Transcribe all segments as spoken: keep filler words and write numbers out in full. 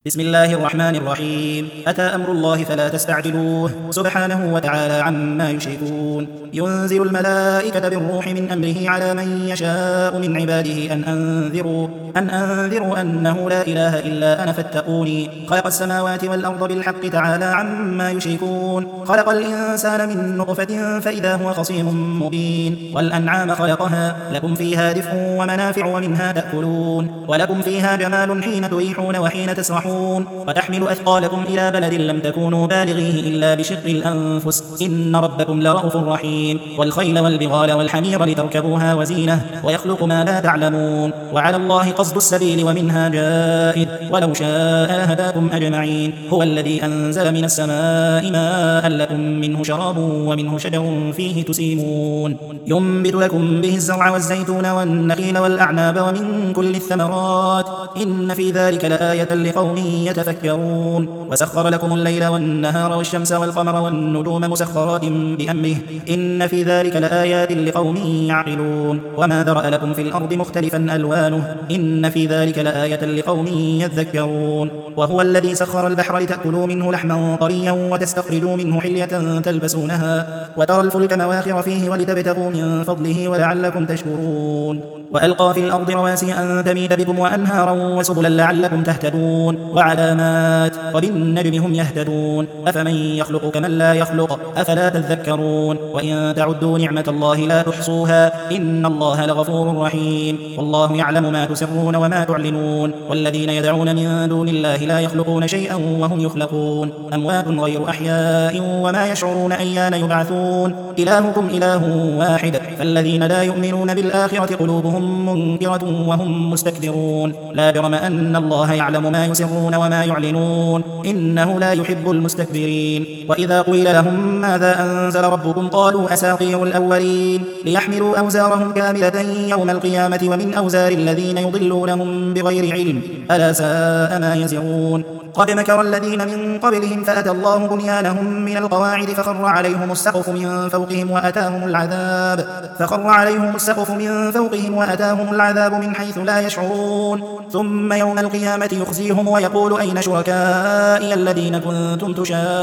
بسم الله الرحمن الرحيم. أتى أمر الله فلا تستعجلوه سبحانه وتعالى عما يشركون. ينزل الملائكة بالروح من أمره على من يشاء من عباده أن أنذروا أن أنذروا أنه لا إله إلا أنا فاتقوني. خلق السماوات والأرض بالحق تعالى عما يشركون. خلق الإنسان من نطفة فإذا هو خصيم مبين. والأنعام خلقها لكم فيها دفء ومنافع ومنها تأكلون ولكم فيها جمال حين تريحون وحين تسرحون وتحمل أثقالكم إلى بلد لم تكونوا بالغيه إلا بشق الأنفس إن ربكم لرؤوف رحيم. والخيل والبغال والحمير لتركبوها وزينة ويخلق ما لا تعلمون وعلى الله قصد السبيل ومنها جائر ولو شاء لهداكم أجمعين. هو الذي أنزل من السماء ماء لكم منه شراب ومنه شجر فيه تسيمون ينبت لكم به الزرع والزيتون والنخيل والأعناب ومن كل الثمرات إن في ذلك لآية لقوم يتفكرون. وسخر لكم الليل والنهار والشمس والقمر والنجوم مسخرات بأمره إن في ذلك لآيات لقوم يعقلون. وما ذرأ لكم في الأرض مختلفا ألوانه إن في ذلك لآية لقوم يذكرون. وهو الذي سخر البحر لتأكلوا منه لحما طريا وتستخرجوا منه حلية تلبسونها وترى الفلك مواخر فيه ولتبتغوا من فضله ولعلكم تشكرون. وألقى في الأرض رواسي أن تميد بكم وأنهارا وسبلا لعلكم تهتدون وعلامات وبالنجم هم يهتدون. أفمن يخلق كمن لا يخلق أفلا تذكرون. وإن تعدوا نعمة الله لا تحصوها إن الله لغفور رحيم. والله يعلم ما تسرون وما تعلنون. والذين يدعون من دون الله لا يخلقون شيئا وهم يخلقون أموات غير أحياء وما يشعرون أيان يبعثون. إلهكم إله واحد فالذين لا يؤمنون بالآخرة قلوبهم منكرة وهم مستكبرون. لا جرم أن الله يعلم ما يسرون وما يعلنون إنه لا يحب المستكبرين. وإذا قيل لهم ماذا أنزل ربكم قالوا أساطير الأولين ليحملوا أوزارهم كاملة يوم القيامة ومن أوزار الذين يضلونهم بغير علم ألا ساء ما يزرون. قد مكر الذين من قبلهم فأتى الله بنيانهم من القواعد فخر عليهم السقف من فوقهم وأتاهم العذاب فخر عليهم السقف من فوقهم وأتاهم العذاب من حيث لا يشعرون. ثم يوم القيامة يخزيهم ويقول أين شركائي الذين كنتم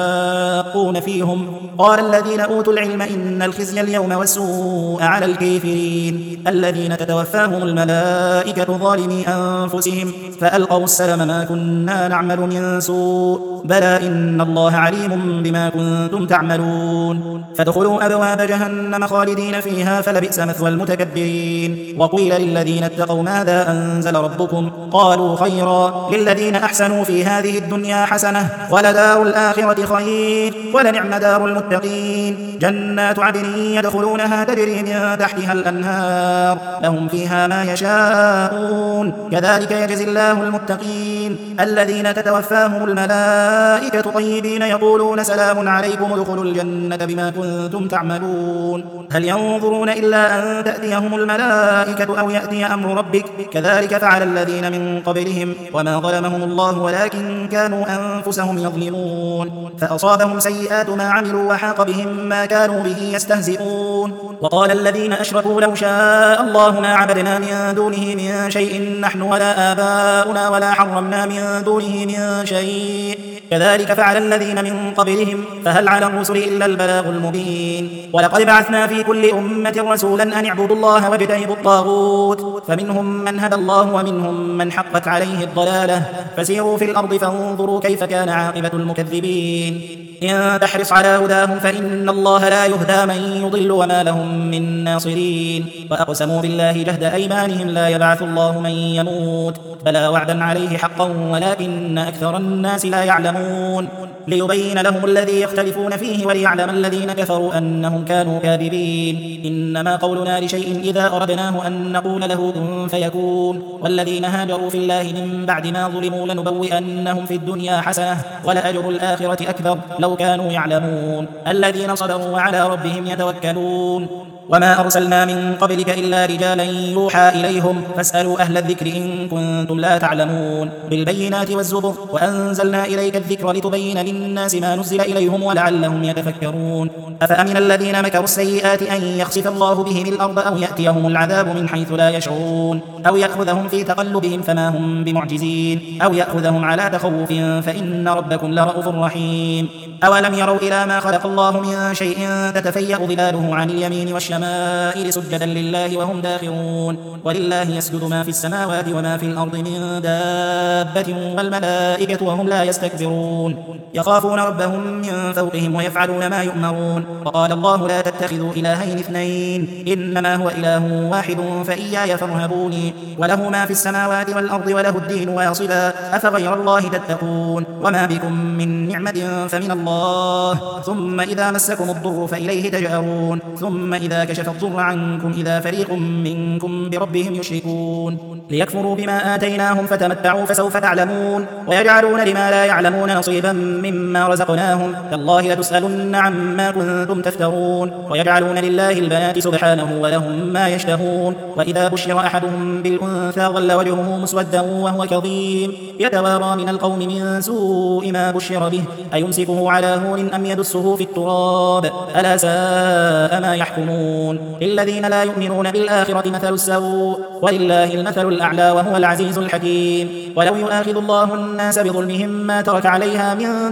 تشاقون فيهم قال الذين أوتوا العلم إن الخزي اليوم والسوء على الكافرين الذين تتوفاهم الملائكة ظالمي أنفسهم فألقوا السلم ما كنا نعمل من سوء بلى إن الله عليم بما كنتم تعملون. فادخلوا أبواب جهنم خالدين فيها فلبئس مثوى المتكبرين. وقيل للذين اتقوا ماذا أنزل ربكم قالوا خيرا للذين أحسنوا في هذه الدنيا حسنة ولدار الآخرة خير ولنعم دار المتقين. جنات عدن يدخلونها تجري من تحتها الأنهار لهم فيها ما يشاءون كذلك يجزي الله المتقين الذين تتوفاهم الملائكة طيبين يقولون سلام عليكم ادخلوا الجنة بما كنتم تعملون. هل ينظرون إلا أن تأتيهم الملائكة أو يأتي أمر ربك كذلك فعل الذين من قبلهم وما ظلمهم الله ولكن كانوا أنفسهم يظلمون. فأصابهم سيئات ما عملوا وحاق بهم ما كانوا به يستهزئون. وقال الذين أشركوا لو شاء الله ما عبدنا من دونه من شيء نحن ولا آباؤنا ولا حرمنا من دونه من شيء كذلك فعل الذين من قبلهم فهل على الرسل إلا البلاغ المبين. ولقد بعثنا في كل أمة رسولا أن اعبدوا الله واجتنبوا الطاغوت فمنهم من هدى الله ومنهم من حقت عليه الضلالة فسيروا في الأرض فانظروا كيف كان عاقبة المكذبين. إن تحرص على هداهم فإن الله لا يهدى من يضل وما لهم من ناصرين. وأقسموا بالله جهد أيمانهم لا يبعث الله من يموت بلى وعدا عليه حقا ولكن أكثر الناس لا يعلمون. ليبين لهم الذي يختلفون فيه وليعلم الذين كفروا أنهم كانوا كاذبين. إنما قولنا لشيء إذا أردناه أن نقول له كن فيكون. والذين هاجروا في الله من بعد ما ظلموا لنبوئنهم في الدنيا حسنة ولأجر الآخرة أكبر لو كانوا يعلمون. الذين صبروا وعلى ربهم يتوكلون. وما أرسلنا من قبلك إلا رجالا يوحى إليهم فاسألوا أهل الذكر إن كنتم لا تعلمون بالبينات والزبر وأنزلنا إليك الذكر لتبين للناس ما نزل إليهم ولعلهم يتفكرون أفأمن الذين مكروا السيئات أن يخسف الله بهم الأرض أو يأتيهم العذاب من حيث لا يشعرون أو يأخذهم في تقلبهم فما هم بمعجزين أو يأخذهم على تخوف فإن ربكم لرؤوف رحيم أولم يروا إلى ما خلق الله من شيء تتفيأ ظلاله عن اليمين والشمائل سجدا لله وهم داخرون ولله يسجد ما في السماوات وما في الأرض من دابة والملائكة وهم لا يستكبرون يخافون ربهم من فوقهم ويفعلون ما يؤمرون وقال الله لا تتخذوا إلهين اثنين إنما هو إله واحد فإياي فارهبوني وله ما في السماوات والأرض وله الدين واصبا أفغير الله تتقون وما بكم من نعمة فمن الله ثم إذا مسكم الضر فإليه تجأرون ثم إذا كشف الضر عنكم إذا فريق منكم بربهم يشركون ليكفروا بما آتيناهم فتمتعوا فسوف تعلمون ويجعلون لما لا يعلمون نصيبا مما رزقناهم تالله لتسألن عما كنتم تفترون ويجعلون لله البنات سبحانه ولهم ما يشتهون وإذا بشر أحدهم بالأنثى ظل وجهه مسودا وهو كظيم يتوارى من القوم من سوء ما بشر به أيمسكه على هون أم يدسه في التراب ألا ساء ما يحكمون للذين لا يؤمنون بالآخرة مثل السوء ولله المثل الأعلى وهو العزيز الحكيم ولو يؤاخذ الله الناس بظلمهم ما ترك عليها من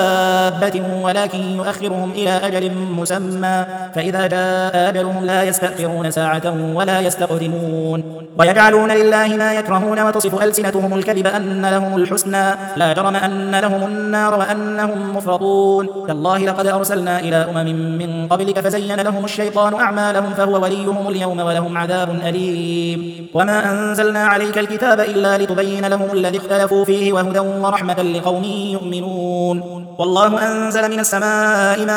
دابة ولكن يؤخرهم إلى أجل مسمى فإذا جاء أجلهم لا يستأخرون ساعة ولا يستقدمون ويجعلون لله ما يكرهون وتصف ألسنتهم الكذب أن لهم الحسنى لا جرم أن لهم النار وأنهم مفرطون تالله لقد أرسلنا إلى أمم من قبلك فزين لهم الشيطان أعمالهم فهو وليهم اليوم ولهم عذاب أليم وما أنزلنا عليك الكتاب إلا لتبين لهم الذي اختلفوا فيه وهدى ورحمة لقوم يؤمنون والله أنزل من السماء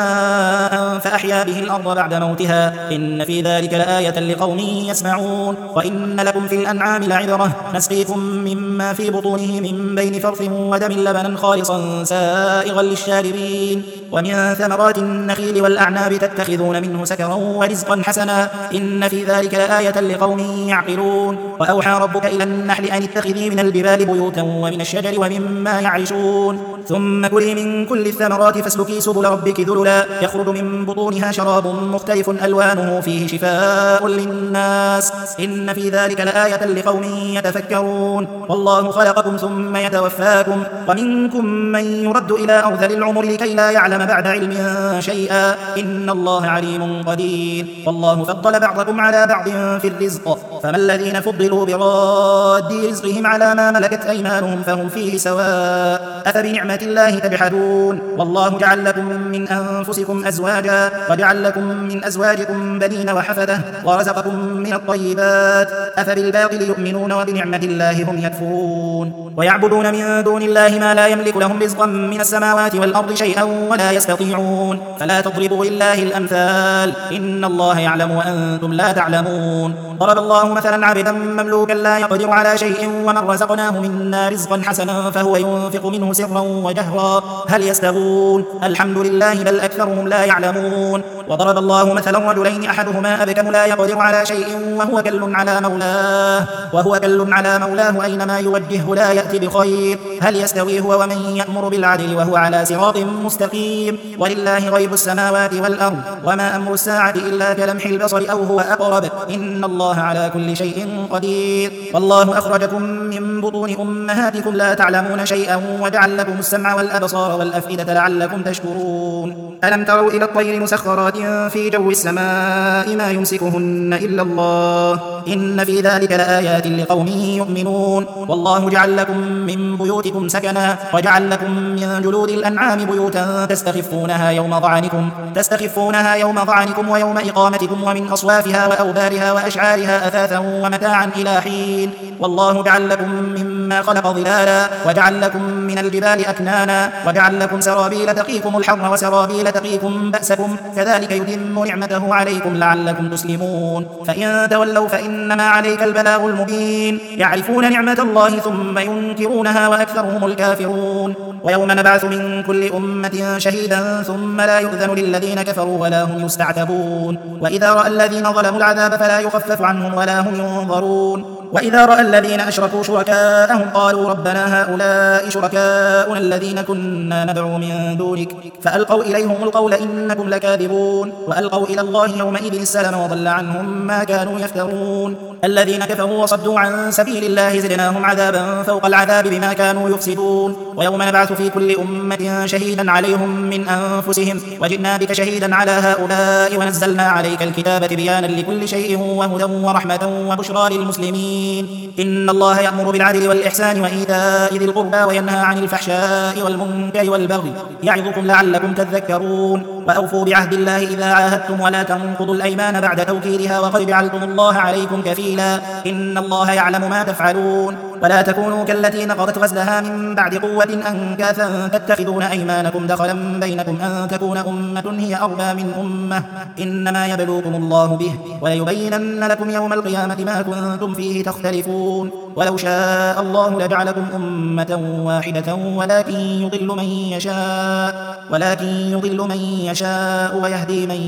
ماء فأحيا به الأرض بعد موتها إن في ذلك لآية لقوم يسمعون وإن لكم في الأنعام لعبرة نسقيكم مما في بطونه من بين فرث ودم لبنا خالصا سائغا للشاربين ومن ثمرات النخيل والأعناب تتخذون منه سكرا ورزقا حسنا إن في ذلك لآية لقوم يعقلون وأوحى ربك إلى النحل أن اتخذي من الجبال بيوتا ومن الشجر ومما يعرشون ثم كلي من كل الثمرات فاسلكي سبل ربك ذللا يخرج من بطونها شراب مختلف ألوانه فيه شفاء للناس إن في ذلك لآية لقوم يتفكرون والله خلقكم ثم يتوفاكم ومنكم من يرد إلى أرذل العمر لكي لا يعلم بعد علم شيئا إن الله عليم قدير والله فضل بعضكم على بعض في الرزق فما الذين فضلوا براد رزقهم على ما ملكت أيمانهم فهم فيه سواء أفبنعمة الله تجحدون والله جعل لكم من أنفسكم أزواجا وجعل لكم من أزواجكم بنين وحفدة ورزقكم من الطيبات أفبالباطل يؤمنون وبنعمة الله هم يكفرون ويعبدون من دون الله ما لا يملك لهم رزقا من السماوات والأرض شيئا ولا يستطيعون فلا تضربوا لله الأمثال إن الله يعلم وأنتم لا تعلمون ضرب الله مثلا عبدا مملوكا لا يقدر على شيء ومن رزقناه منا رزقا حسنا فهو ينفق منه سرا وجهرا هل يستوون الحمد لله بل أكثرهم لا يعلمون وضرب الله مثلا رجلين أحدهما أبكم لا يقدر على شيء وهو كل على مولاه وهو كل على مولاه أينما يوجهه لا يأتي بخير هل يستوي هو ومن يأمر بالعدل وهو على صراط مستقيم ولله غيب السماوات والأرض وما أمر الساعة إلا كلمح البصر أو هو أقرب إن الله على كل شيء قدير والله أخرجكم من بطون أمهاتكم لا تعلمون شيئا وجعل لكم السمع والأبصار والأفئدة لعلكم تشكرون ألم تروا إلى الطير مسخرات في جو السماء ما يمسكهن إلا الله إن في ذلك لآيات لقوم يؤمنون والله جعل لكم من بيوتكم سكنا وجعل لكم من جلود الأنعام بيوتا تستخفونها يوم ظعنكم تستخفونها يوم ظعنكم ويوم إقامتكم ومن أصوافها وأوبارها وأشعارها أثاثا ومتاعا إلى حين والله جعل لكم مما خلق ظلالا وجعل لكم من الجبال أكنانا وجعل لكم سرابيل تقيكم الحر وسرابيل تقيكم بأسكم كذلك ذلك يتم نعمته عليكم لعلكم تسلمون فإن تولوا فإنما عليك البلاغ المبين يعرفون نعمة الله ثم ينكرونها وأكثرهم الكافرون ويوم نبعث من كل أمة شهيدا ثم لا يؤذن للذين كفروا ولا هم يستعتبون وإذا رأى الذين ظلموا العذاب فلا يخفف عنهم ولا هم ينظرون وإذا رأى الذين أشركوا شركاءهم قالوا ربنا هؤلاء شركاؤنا الذين كنا ندعو من دونك فألقوا إليهم القول إنكم لكاذبون وألقوا إلى الله يومئذ السلام وضل عنهم ما كانوا يفترون الذين كفروا وصدوا عن سبيل الله زدناهم عذابا فوق العذاب بما كانوا يفسدون ويوم نبعث في كل أمة شهيدا عليهم من أنفسهم وجئنا بك شهيدا على هؤلاء ونزلنا عليك الكتاب تبيانا لكل شيء وهدى ورحمة وبشرى للمسلمين إن الله يأمر بالعدل والإحسان وإيتاء ذي القربى وينهى عن الفحشاء والمنكر والبغي يعظكم لعلكم تذكرون وأوفوا بعهد الله إذا عاهدتم ولا تنقضوا الأيمان بعد توكيدها وقد جعلتم الله عليكم كفيلا إن الله يعلم ما تفعلون ولا تكونوا كالتي نقضت غزلها من بعد قوة أنكاثا تتخذون أيمانكم دخلا بينكم أن تكون أمة هي أربى من أمة إنما يبلوكم الله به وليبينن لكم يوم القيامة ما كنتم فيه تختلفون ولو شاء الله لجعلكم أمة واحدة ولكن يضل من يشاء ولكن يضل من يشاء ويهدي من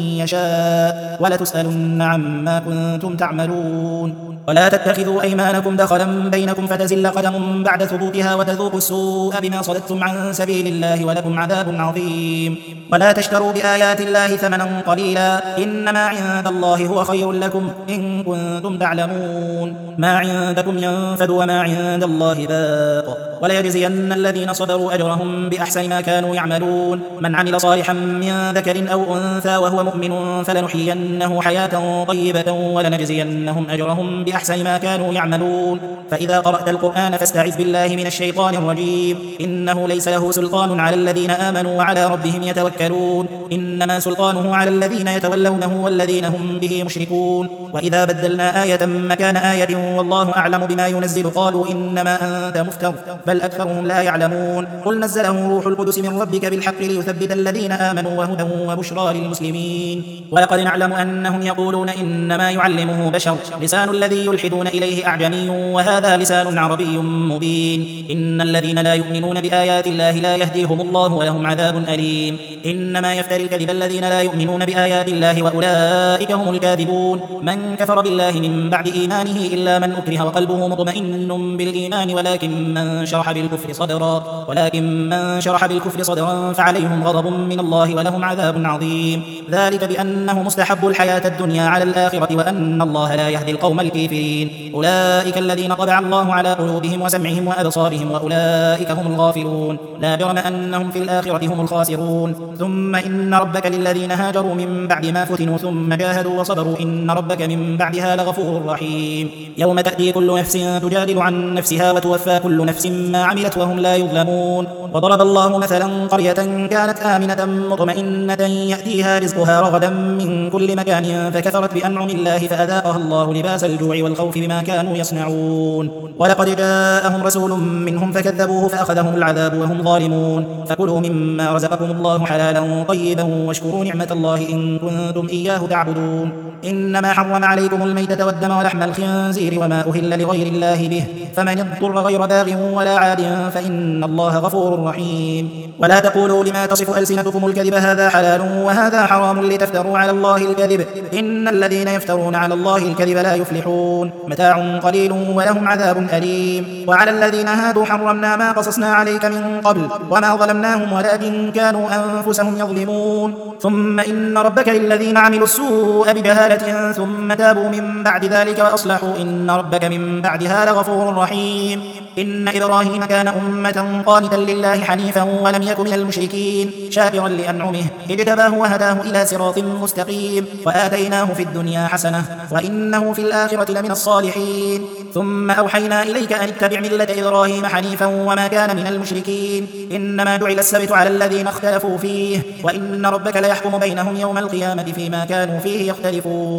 يشاء ولتسألن عما كنتم تعملون ولا تتخذوا أيمانكم دخلا بينكم فتزل قدم بعد ثبوتها وتذوقوا السوء بما صددتم عن سبيل الله ولكم عذاب عظيم ولا تشتروا بآيات الله ثمنا قليلا إنما عند الله هو خير لكم إن كنتم تعلمون ما عندكم ينفد وما عند الله باق وليجزين الذين صبروا أجرهم بأحسن ما كانوا يعملون من عمل صالحا من ذكر أو أنثى وهو مؤمن فلنحيينه حياة طيبة ولنجزينهم أجرهم بأحسن ما كانوا يعملون فإذا قرأت القرآن فاستعذ بالله من الشيطان الرجيم إنه ليس له سلطان على الذين آمنوا وعلى ربهم يتوكلون إنما سلطانه على الذين يتولونه والذين هم به مشركون وإذا بدلنا آية مكان آية والله أعلم بما ينزل قالوا إنما أنت مفتر بل أكثرهم لا يعلمون قل نزله روح القدس من ربك بالحق ليثبت الذين آمنوا وهدى وبشرى للمسلمين ولقد نعلم أنهم يقولون إنما يعلمه بشر لسان الذي يلحدون إليه أعجمي وهذا لسان عربي مبين إن الذين لا يؤمنون بآيات الله لا يهديهم الله ولهم عذاب أليم إنما يفتري الكذب الذين لا يؤمنون بآيات الله وأولئك هم الكاذبون من كفر بالله من بعد إيمانه إلا من أكره وقلبه مطمئن بالإيمان ولكن من شرح بالكفر صدرا ولكن من شرح بالكفر صدرا فعليهم غضب من الله ولهم عذاب عظيم ذلك بأنه مستحب الحياة الدنيا على الآخرة وأن الله لا يهدي القوم الكافرين أولئك الذين طبع الله على قلوبهم وسمعهم وأبصارهم وأولئك هم الغافلون لا جرم أنهم في الآخرة هم الخاسرون ثم إن ربك للذين هاجروا من بعد ما فتنوا ثم جاهدوا وصبروا إن ربك من بعدها لغفور رحيم يوم تأتي كل نفس تجادل عن نفسها وتوفى كل نفس ما عملت وهم لا يظلمون وضرب الله مثلا قرية كانت آمنة مطمئنة يأتيها رزقها رغدا من كل مكان فكفرت بأنعم الله فأذاقها الله لباس الجوع والخوف بما كانوا يصنعون ولقد جاءهم رسول منهم فكذبوه فأخذهم العذاب وهم ظالمون فكلوا مما رزقكم الله حلالا طيبا واشكروا نعمة الله إن كنتم إياه تعبدون إنما حرم عليكم الميتة والدم ولحم الخنزير وما أهل لغير الله به فمن اضطر غير باغ ولا عاد فإن الله غفور رحيم ولا تقولوا لما تصف ألسنتكم الكذب هذا حلال وهذا حرام لتفتروا على الله الكذب إن الذين يفترون على الله الكذب لا يفلحون متاع قليل ولهم عذاب أليم وعلى الذين هادوا حرمنا ما قصصنا عليك من قبل وما ظلمناهم ولكن كانوا أنفسهم يظلمون ثم إن ربك للذين عملوا السوء بجهالة ثم تابوا من بعد ذلك وأصلحوا إن ربك من بعدها لغفور رحيم إن إبراهيم كان أمة قانتا لله حنيفا ولم يك من المشركين شاكرا لأنعمه اجتباه وهداه إلى صراط مستقيم وآتيناه في الدنيا حسنة وإنه في الآخرة لمن الصالحين ثم أوحينا إليك أن اتبع ملة إبراهيم حنيفا وما كان من المشركين إنما جعل السبت على الذين اختلفوا فيه وإن ربك ليحكم بينهم يوم القيامة فيما كانوا فيه يختلفون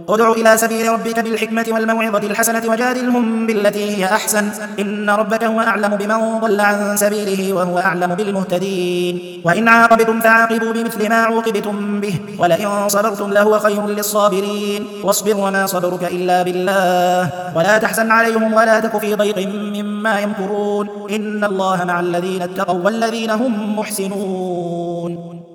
ادع إلى سبيل ربك بالحكمة والموعظة الحسنة وجادلهم بالتي هي أحسن إن ربك هو أعلم بمن ضل عن سبيله وهو أعلم بالمهتدين وإن عاقبتم فعاقبوا بمثل ما عوقبتم به ولئن صبرتم لهو خير للصابرين واصبر وما صبرك إلا بالله ولا تحزن عليهم ولا تك في ضيق مما يمكرون إن الله مع الذين اتقوا والذين هم محسنون